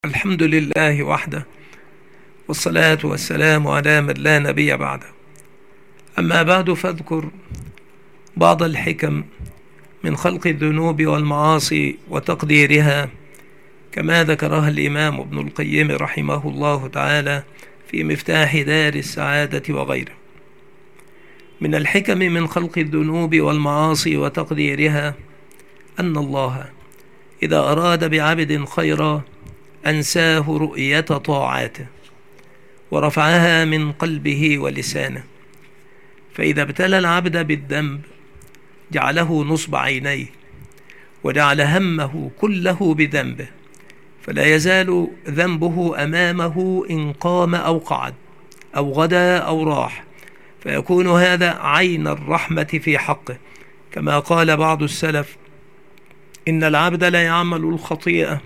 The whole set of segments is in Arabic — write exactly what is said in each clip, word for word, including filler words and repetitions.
الحمد لله وحده، والصلاة والسلام على من لا نبي بعده. أما بعد، فاذكر بعض الحكم من خلق الذنوب والمعاصي وتقديرها، كما ذكرها الإمام ابن القيم رحمه الله تعالى في مفتاح دار السعادة وغيره. من الحكم من خلق الذنوب والمعاصي وتقديرها أن الله إذا أراد بعبد خيرا أنساه رؤية طاعاته ورفعها من قلبه ولسانه، فإذا ابتلى العبد بالذنب جعله نصب عينيه وجعل همه كله بذنبه، فلا يزال ذنبه أمامه إن قام أو قعد أو غدا أو راح، فيكون هذا عين الرحمة في حقه، كما قال بعض السلف: إن العبد لا يعمل الخطيئة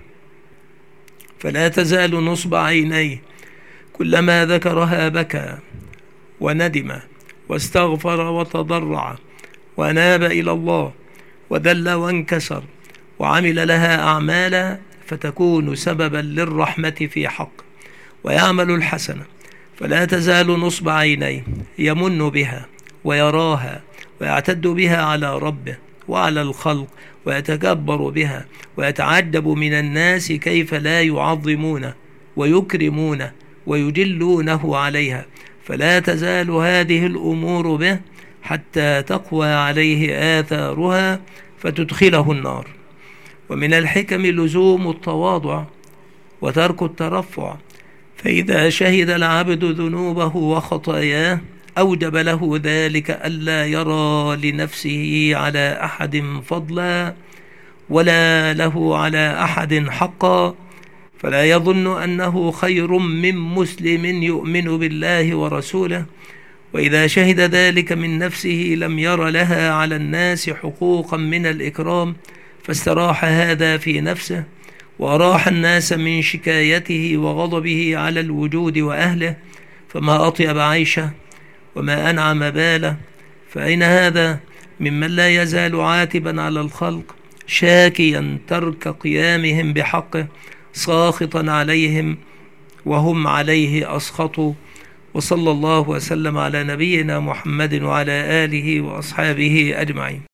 فلا تزال نصب عينيه، كلما ذكرها بكى وندم واستغفر وتضرع وأناب إلى الله وذل وانكسر وعمل لها أعمالا فتكون سببا للرحمة في حق، ويعمل الحسنة فلا تزال نصب عينيه يمن بها ويراها ويعتد بها على ربه وعلى الخلق، ويتكبر بها ويتعجب من الناس كيف لا يعظمونه ويكرمونه ويجلونه عليها، فلا تزال هذه الأمور به حتى تقوى عليه آثارها فتدخله النار. ومن الحكم لزوم التواضع وترك الترفع، فإذا شهد العبد ذنوبه وخطاياه أوجب له ذلك ألا يرى لنفسه على أحد فضلا ولا له على أحد حقا، فلا يظن أنه خير من مسلم يؤمن بالله ورسوله، وإذا شهد ذلك من نفسه لم ير لها على الناس حقوقا من الإكرام، فاستراح هذا في نفسه وأراح الناس من شكايته وغضبه على الوجود وأهله، فما أطيب عيشه وما أنعم باله. فأين هذا ممن لا يزال عاتبا على الخلق شاكيا ترك قيامهم بحقه ساخطا عليهم وهم عليه أسخطوا. وصلى الله وسلم على نبينا محمد وعلى آله وأصحابه أجمعين.